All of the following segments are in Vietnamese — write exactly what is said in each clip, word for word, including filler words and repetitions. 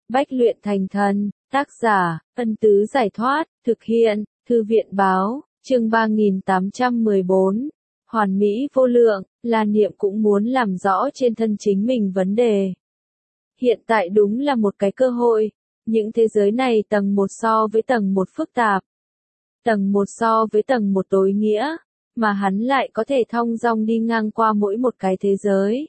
Bách luyện thành thần, tác giả, Ân Tứ Giải Thoát, thực hiện, Thư viện Báo, chương ba nghìn tám trăm mười bốn. Hoàn mỹ vô lượng, La Niệm cũng muốn làm rõ trên thân chính mình vấn đề. Hiện tại đúng là một cái cơ hội, những thế giới này tầng một so với tầng một phức tạp. Tầng một so với tầng một tối nghĩa, mà hắn lại có thể thong dong đi ngang qua mỗi một cái thế giới.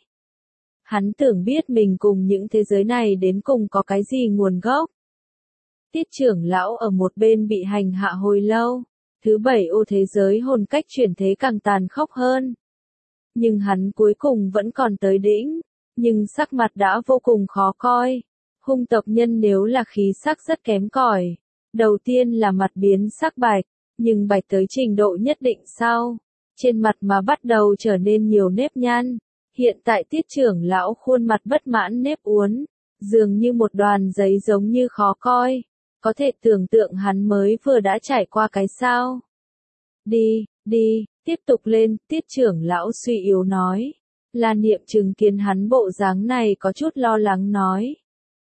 Hắn tưởng biết mình cùng những thế giới này đến cùng có cái gì nguồn gốc. Tiết trưởng lão ở một bên bị hành hạ hồi lâu, thứ bảy ô thế giới hồn cách chuyển thế càng tàn khốc hơn. Nhưng hắn cuối cùng vẫn còn tới đỉnh, nhưng sắc mặt đã vô cùng khó coi. Hung tộc nhân nếu là khí sắc rất kém cỏi, đầu tiên là mặt biến sắc bạch, nhưng bạch tới trình độ nhất định sau, trên mặt mà bắt đầu trở nên nhiều nếp nhăn. Hiện tại tiết trưởng lão khuôn mặt bất mãn nếp uốn, dường như một đoàn giấy giống như khó coi, có thể tưởng tượng hắn mới vừa đã trải qua cái sao. Đi, đi, tiếp tục lên, tiết trưởng lão suy yếu nói. La Niệm chứng kiến hắn bộ dáng này có chút lo lắng nói.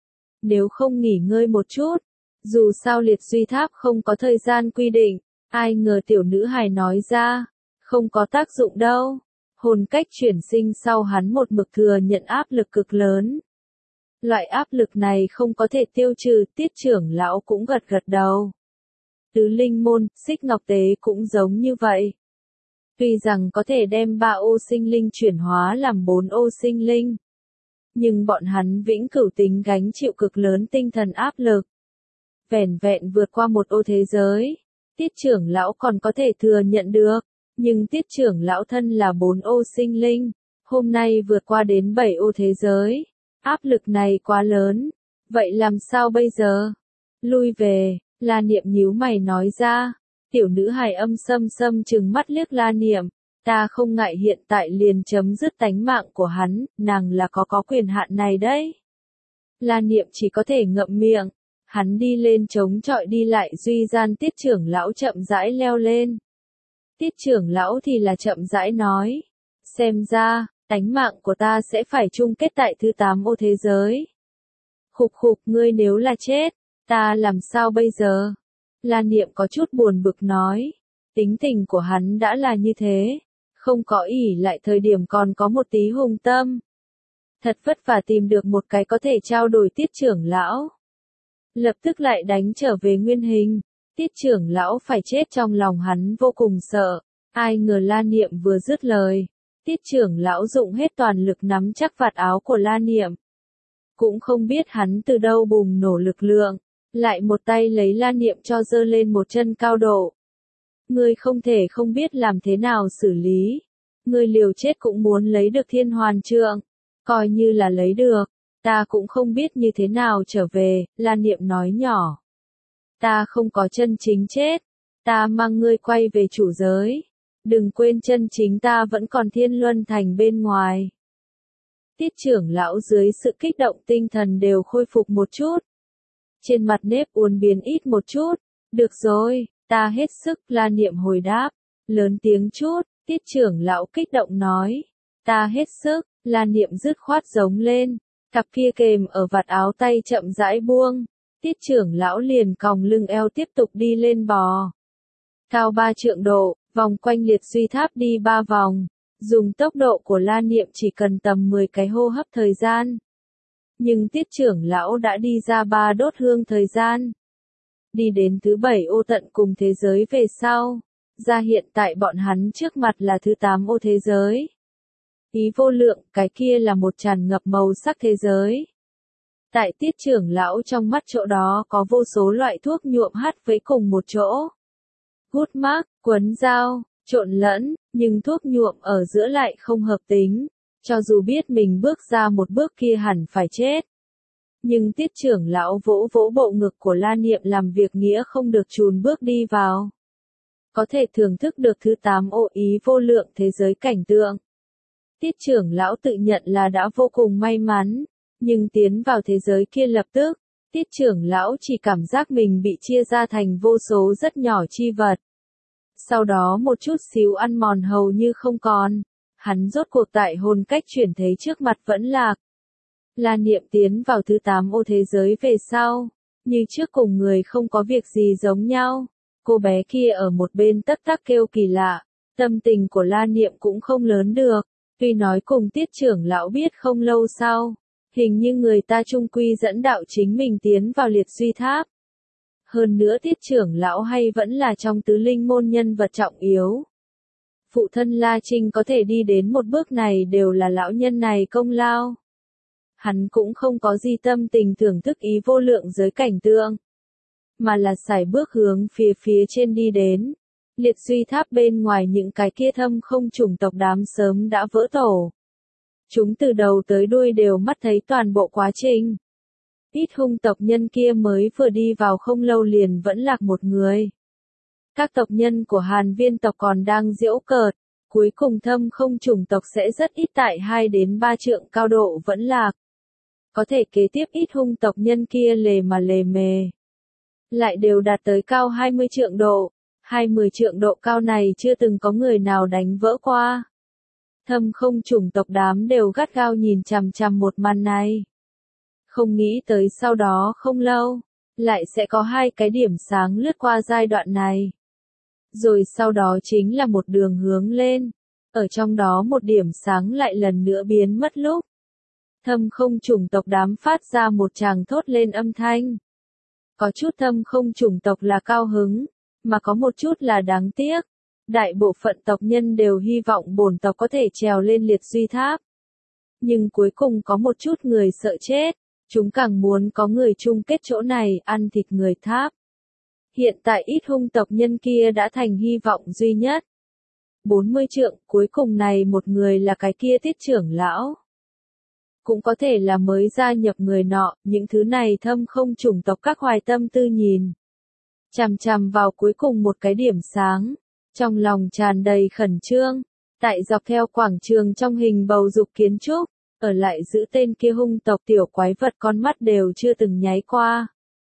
Nếu không nghỉ ngơi một chút, dù sao liệt duy tháp không có thời gian quy định, ai ngờ tiểu nữ hài nói ra, không có tác dụng đâu. Hồn cách chuyển sinh sau hắn một mực thừa nhận áp lực cực lớn. Loại áp lực này không có thể tiêu trừ, tiết trưởng lão cũng gật gật đầu. Tứ linh môn, xích ngọc tế cũng giống như vậy. Tuy rằng có thể đem ba ô sinh linh chuyển hóa làm bốn ô sinh linh, nhưng bọn hắn vĩnh cửu tính gánh chịu cực lớn tinh thần áp lực. Vẻn vẹn vượt qua một ô thế giới, tiết trưởng lão còn có thể thừa nhận được. Nhưng tiết trưởng lão thân là bốn ô sinh linh, hôm nay vượt qua đến bảy ô thế giới, áp lực này quá lớn, vậy làm sao bây giờ? Lui về, La Niệm nhíu mày nói ra, tiểu nữ hài âm sâm sâm trừng mắt liếc La Niệm, ta không ngại hiện tại liền chấm dứt tánh mạng của hắn, nàng là có có quyền hạn này đấy. La Niệm chỉ có thể ngậm miệng, hắn đi lên chống chọi đi lại duy gian tiết trưởng lão chậm rãi leo lên. Tiết trưởng lão thì là chậm rãi nói, xem ra, tánh mạng của ta sẽ phải chung kết tại thứ tám ô thế giới. Khục khục, ngươi nếu là chết, ta làm sao bây giờ? La Niệm có chút buồn bực nói, tính tình của hắn đã là như thế, không có ỷ lại thời điểm còn có một tí hung tâm. Thật vất vả tìm được một cái có thể trao đổi tiết trưởng lão. Lập tức lại đánh trở về nguyên hình. Tiết trưởng lão phải chết trong lòng hắn vô cùng sợ, ai ngờ La Niệm vừa dứt lời. Tiết trưởng lão dụng hết toàn lực nắm chắc vạt áo của La Niệm. Cũng không biết hắn từ đâu bùng nổ lực lượng, lại một tay lấy La Niệm cho dơ lên một chân cao độ. Ngươi không thể không biết làm thế nào xử lý. Ngươi liều chết cũng muốn lấy được thiên hoàn trượng, coi như là lấy được, ta cũng không biết như thế nào trở về, La Niệm nói nhỏ. Ta không có chân chính chết, ta mang ngươi quay về chủ giới. Đừng quên chân chính ta vẫn còn thiên luân thành bên ngoài. Tiết trưởng lão dưới sự kích động tinh thần đều khôi phục một chút. Trên mặt nếp uốn biến ít một chút. Được rồi, ta hết sức, La Niệm hồi đáp. Lớn tiếng chút, tiết trưởng lão kích động nói. Ta hết sức, La Niệm dứt khoát giống lên. Cặp kia kềm ở vạt áo tay chậm rãi buông. Tiết trưởng lão liền còng lưng eo tiếp tục đi lên bò. Cao ba trượng độ, vòng quanh liệt duy tháp đi ba vòng. Dùng tốc độ của La Niệm chỉ cần tầm mười cái hô hấp thời gian. Nhưng tiết trưởng lão đã đi ra ba đốt hương thời gian. Đi đến thứ bảy ô tận cùng thế giới về sau. Ra hiện tại bọn hắn trước mặt là thứ tám ô thế giới. Ý vô lượng, cái kia là một tràn ngập màu sắc thế giới. Tại tiết trưởng lão trong mắt chỗ đó có vô số loại thuốc nhuộm hắt với cùng một chỗ. Hút mác, quấn dao, trộn lẫn, nhưng thuốc nhuộm ở giữa lại không hợp tính, cho dù biết mình bước ra một bước kia hẳn phải chết. Nhưng tiết trưởng lão vỗ vỗ bộ ngực của La Niệm làm việc nghĩa không được chùn bước đi vào. Có thể thưởng thức được thứ tám ô ý vô lượng thế giới cảnh tượng. Tiết trưởng lão tự nhận là đã vô cùng may mắn. Nhưng tiến vào thế giới kia lập tức, tiết trưởng lão chỉ cảm giác mình bị chia ra thành vô số rất nhỏ chi vật. Sau đó một chút xíu ăn mòn hầu như không còn, hắn rốt cuộc tại hồn cách chuyển thế trước mặt vẫn lạc. La Niệm tiến vào thứ tám ô thế giới về sau, như trước cùng người không có việc gì giống nhau. Cô bé kia ở một bên tất tắc kêu kỳ lạ, tâm tình của La Niệm cũng không lớn được, tuy nói cùng Tiết trưởng lão biết không lâu sau, hình như người ta trung quy dẫn đạo chính mình tiến vào liệt duy tháp. Hơn nữa Tiết trưởng lão hay vẫn là trong tứ linh môn nhân vật trọng yếu. Phụ thân La Trinh có thể đi đến một bước này đều là lão nhân này công lao. Hắn cũng không có gì tâm tình thưởng thức ý vô lượng giới cảnh tượng, mà là sải bước hướng phía phía trên đi đến. Liệt duy tháp bên ngoài những cái kia thâm không chủng tộc đám sớm đã vỡ tổ. Chúng từ đầu tới đuôi đều mắt thấy toàn bộ quá trình. Ít hung tộc nhân kia mới vừa đi vào không lâu liền vẫn lạc một người. Các tộc nhân của Hàn Viên tộc còn đang giễu cợt, cuối cùng thâm không chủng tộc sẽ rất ít tại hai đến ba trượng cao độ vẫn lạc. Có thể kế tiếp ít hung tộc nhân kia lề mà lề mề. Lại đều đạt tới cao hai mươi trượng độ, hai mươi trượng độ cao này chưa từng có người nào đánh vỡ qua. Thâm không chủng tộc đám đều gắt gao nhìn chằm chằm một màn này. Không nghĩ tới sau đó không lâu, lại sẽ có hai cái điểm sáng lướt qua giai đoạn này. Rồi sau đó chính là một đường hướng lên, ở trong đó một điểm sáng lại lần nữa biến mất lúc. Thâm không chủng tộc đám phát ra một tràng thốt lên âm thanh. Có chút thâm không chủng tộc là cao hứng, mà có một chút là đáng tiếc. Đại bộ phận tộc nhân đều hy vọng bổn tộc có thể trèo lên liệt duy tháp. Nhưng cuối cùng có một chút người sợ chết, chúng càng muốn có người chung kết chỗ này ăn thịt người tháp. Hiện tại ít hung tộc nhân kia đã thành hy vọng duy nhất. bốn mươi trượng, cuối cùng này một người là cái kia Tiết trưởng lão. Cũng có thể là mới gia nhập người nọ, những thứ này thâm không chủng tộc các hoài tâm tư nhìn. Chằm chằm vào cuối cùng một cái điểm sáng, trong lòng tràn đầy khẩn trương, tại dọc theo quảng trường trong hình bầu dục kiến trúc, ở lại giữ tên kia hung tộc tiểu quái vật con mắt đều chưa từng nháy qua.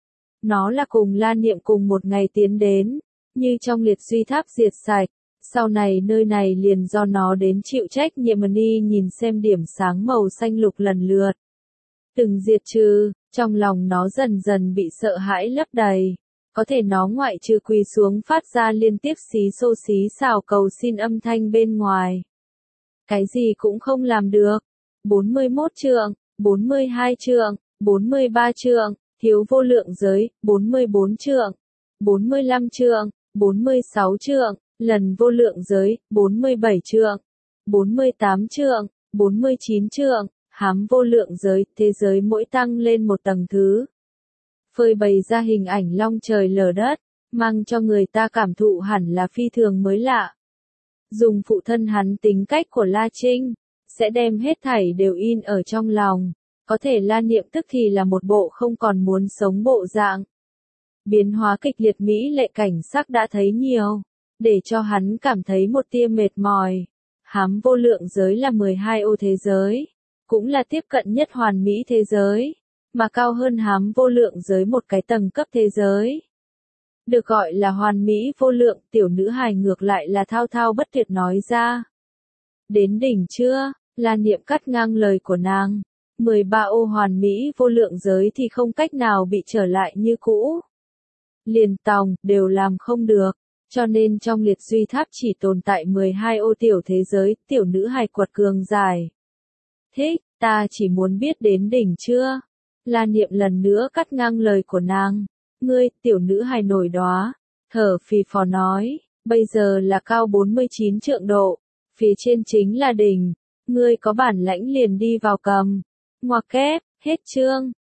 Nó là cùng La Niệm cùng một ngày tiến đến, như trong liệt duy tháp diệt sạch, sau này nơi này liền do nó đến chịu trách nhiệm đi nhìn xem điểm sáng màu xanh lục lần lượt. Từng diệt trừ, trong lòng nó dần dần bị sợ hãi lấp đầy. Có thể nó ngoại trừ quỳ xuống phát ra liên tiếp xí xô xí xào cầu xin âm thanh bên ngoài. Cái gì cũng không làm được. bốn mươi mốt trượng, bốn mươi hai trượng, bốn mươi ba trượng, thiếu vô lượng giới, bốn mươi bốn trượng, bốn mươi lăm trượng, bốn mươi sáu trượng, lần vô lượng giới, bốn mươi bảy trượng, bốn mươi tám trượng, bốn mươi chín trượng, hám vô lượng giới, thế giới mỗi tăng lên một tầng thứ. Phơi bày ra hình ảnh long trời lở đất, mang cho người ta cảm thụ hẳn là phi thường mới lạ. Dùng phụ thân hắn tính cách của La Trinh, sẽ đem hết thảy đều in ở trong lòng, có thể La Niệm tức thì là một bộ không còn muốn sống bộ dạng. Biến hóa kịch liệt mỹ lệ cảnh sắc đã thấy nhiều, để cho hắn cảm thấy một tia mệt mỏi. Hám vô lượng giới là mười hai ô thế giới, cũng là tiếp cận nhất hoàn mỹ thế giới, mà cao hơn hám vô lượng giới một cái tầng cấp thế giới. Được gọi là hoàn mỹ vô lượng, tiểu nữ hài ngược lại là thao thao bất tuyệt nói ra. Đến đỉnh chưa? La Niệm cắt ngang lời của nàng. mười ba ô hoàn mỹ vô lượng giới thì không cách nào bị trở lại như cũ. Liền tòng, đều làm không được. Cho nên trong liệt duy tháp chỉ tồn tại mười hai ô tiểu thế giới, tiểu nữ hài quật cường dài. Thích, ta chỉ muốn biết đến đỉnh chưa? La Niệm lần nữa cắt ngang lời của nàng. Ngươi, tiểu nữ hài nổi đóa, thở phì phò nói, bây giờ là cao bốn mươi chín trượng độ, phía trên chính là đỉnh, ngươi có bản lãnh liền đi vào cầm. Ngoặc kép, hết chương.